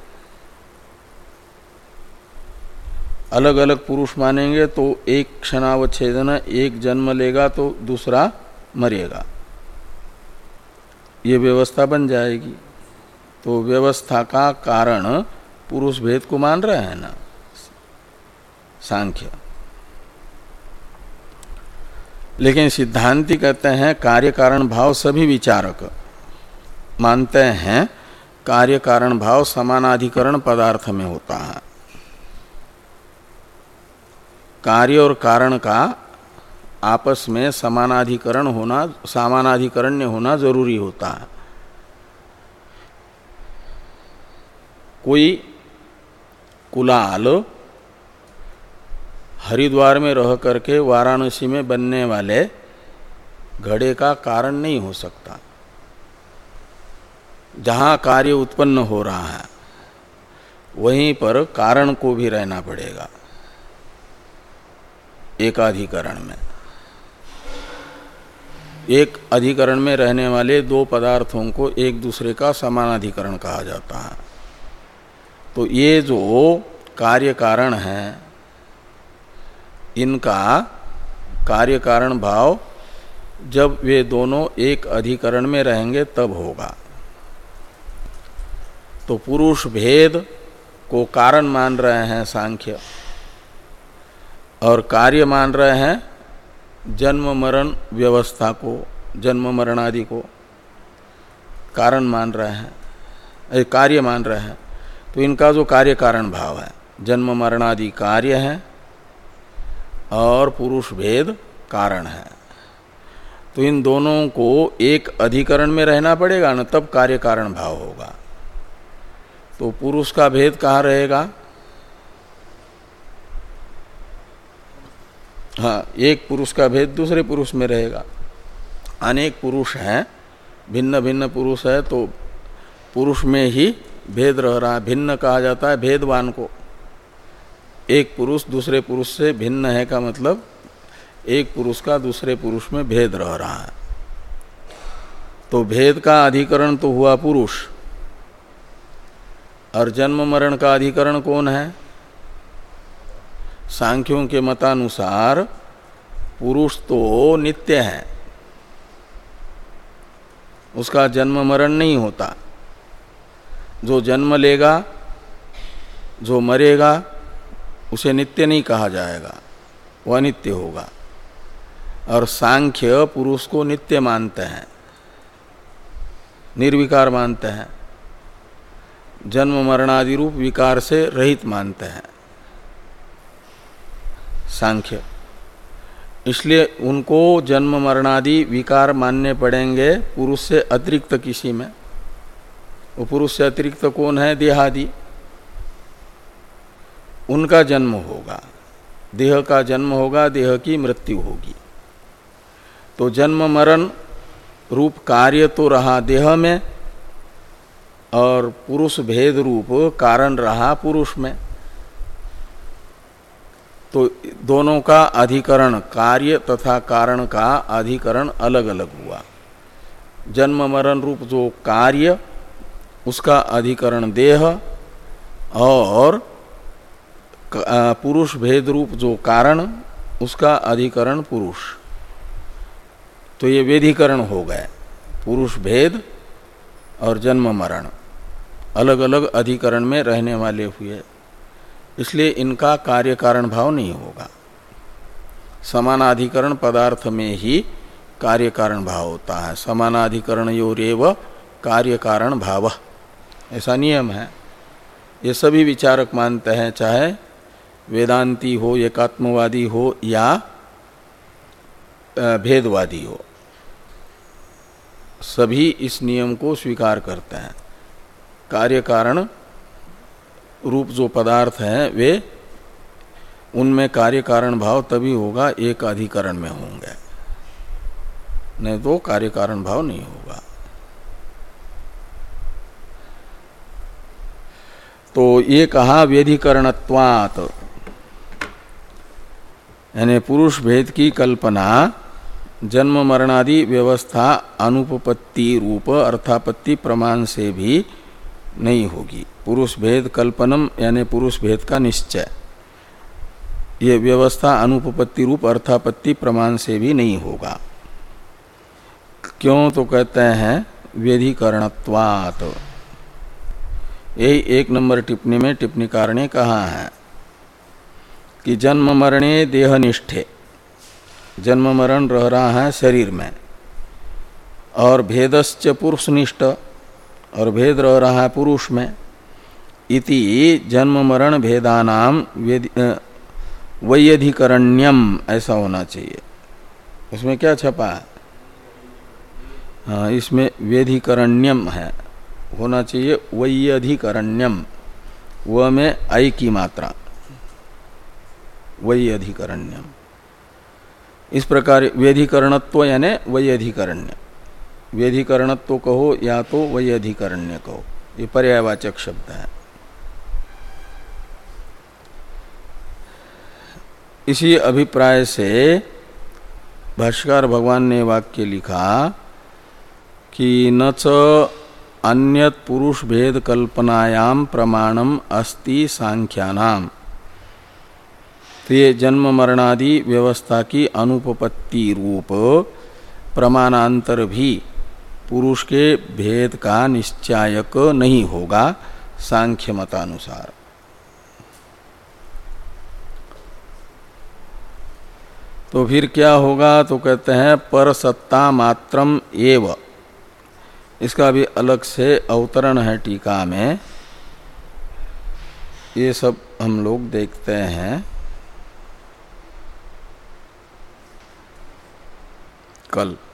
अलग अलग पुरुष मानेंगे तो एक क्षणावच्छेदन, एक जन्म लेगा तो दूसरा मरेगा, ये व्यवस्था बन जाएगी। तो व्यवस्था का कारण पुरुष भेद को मान रहे हैं ना सांख्य। लेकिन सिद्धांती कहते हैं कार्य कारण भाव सभी विचारक मानते हैं कार्य कारण भाव समानाधिकरण पदार्थ में होता है। कार्य और कारण का आपस में समानाधिकरण होना समानाधिकरण्य होना जरूरी होता है। कोई कुलाल हरिद्वार में रह करके वाराणसी में बनने वाले घड़े का कारण नहीं हो सकता। जहाँ कार्य उत्पन्न हो रहा है वहीं पर कारण को भी रहना पड़ेगा एक अधिकरण में। एक अधिकरण में रहने वाले दो पदार्थों को एक दूसरे का समानाधिकरण कहा जाता है। तो ये जो कार्य कारण है इनका कार्य कारण भाव जब वे दोनों एक अधिकरण में रहेंगे तब होगा। तो पुरुष भेद को कारण मान रहे हैं सांख्य और कार्य मान रहे हैं जन्म मरण व्यवस्था को, जन्म मरण आदि को कारण मान रहे हैं, कार्य मान रहे हैं। तो इनका जो कार्य कारण भाव है जन्म मरण आदि कार्य है और पुरुष भेद कारण है। तो इन दोनों को एक अधिकरण में रहना पड़ेगा ना, तब कार्य कारण भाव होगा। तो पुरुष का भेद कहाँ रहेगा? हाँ, एक पुरुष का भेद दूसरे पुरुष में रहेगा। अनेक पुरुष हैं, भिन्न भिन्न पुरुष है तो पुरुष में ही भेद रह रहा है। भिन्न कहा जाता है भेदवान को। एक पुरुष दूसरे पुरुष से भिन्न है का मतलब एक पुरुष का दूसरे पुरुष में भेद रह रहा है। तो भेद का अधिकरण तो हुआ पुरुष, और जन्म मरण का अधिकरण कौन है? सांख्यों के मतानुसार पुरुष तो नित्य है, उसका जन्म मरण नहीं होता। जो जन्म लेगा, जो मरेगा, उसे नित्य नहीं कहा जाएगा, वह अनित्य होगा। और सांख्य पुरुष को नित्य मानते हैं, निर्विकार मानते हैं, जन्म मरणादि रूप विकार से रहित मानते हैं सांख्य। इसलिए उनको जन्म मरणादि विकार मानने पड़ेंगे पुरुष से अतिरिक्त किसी में। वो पुरुष से अतिरिक्त कौन है? देहादि। उनका जन्म होगा, देह का जन्म होगा, देह की मृत्यु होगी। तो जन्म मरण रूप कार्य तो रहा देह में और पुरुष भेद रूप कारण रहा पुरुष में। तो दोनों का अधिकरण, कार्य तथा कारण का अधिकरण अलग अलग हुआ। जन्म मरण रूप जो कार्य उसका अधिकरण देह और पुरुष भेद रूप जो कारण उसका अधिकरण पुरुष। तो ये वेधिकरण हो गए, पुरुष भेद और जन्म मरण अलग अलग अधिकरण में रहने वाले हुए। इसलिए इनका कार्य कारण भाव नहीं होगा। समानाधिकरण पदार्थ में ही कार्य कारण भाव होता है। समानाधिकरण योरेव कार्य कारण भाव, ऐसा नियम है। ये सभी विचारक मानते हैं, चाहे वेदांती हो, एकात्मवादी हो या भेदवादी हो, सभी इस नियम को स्वीकार करते हैं। कार्य कारण रूप जो पदार्थ हैं वे, उनमें कार्य कारण भाव तभी होगा एक अधिकरण में होंगे, नहीं तो कार्य कारण भाव नहीं होगा। तो ये कहा व्यधिकरणत्वात्, यानी पुरुष भेद की कल्पना जन्म मरणादि व्यवस्था अनुपपत्ति रूप अर्थापत्ति प्रमाण से भी नहीं होगी। पुरुष भेद कल्पनम यानी पुरुष भेद का निश्चय, ये व्यवस्था अनुपपत्ति रूप अर्थापत्ति प्रमाण से भी नहीं होगा। क्यों? तो कहते हैं व्यधिकरणत्वात्। यही एक नंबर टिप्पणी में टिप्पणीकार ने कहा है कि जन्म मरणे देहनिष्ठे जन्म मरण रह रहा है शरीर में, और भेदश्च पुरुषनिष्ठ, और भेद रह रहा है पुरुष में। इति जन्म मरण भेदानाम वैयधिकरण्यम, ऐसा होना चाहिए। इसमें क्या छपा है? हाँ, इसमें वेधिकरण्यम है, होना चाहिए वैयधिकरण्यम, व में आई की मात्रा, वैयधिकरण्यम। इस प्रकार वेधिकरणत्व यानी वैयधिकरण्य, वेधिकरणत्व कहो या तो वैयधिकरण्य कहो, ये पर्यायवाचक शब्द है। इसी अभिप्राय से भाष्यकार भगवान ने वाक्य लिखा कि न च अन्यत पुरुष भेद कल्पनायाम प्रमाणम अस्ति सांख्यानाम। तो ये जन्म मरणादि व्यवस्था की अनुपपत्ति रूप प्रमाणांतर भी पुरुष के भेद का निश्चायक नहीं होगा सांख्य मतानुसार। तो फिर क्या होगा? तो कहते हैं पर सत्ता मात्रम एव। इसका भी अलग से अवतरण है टीका में, ये सब हम लोग देखते हैं कल।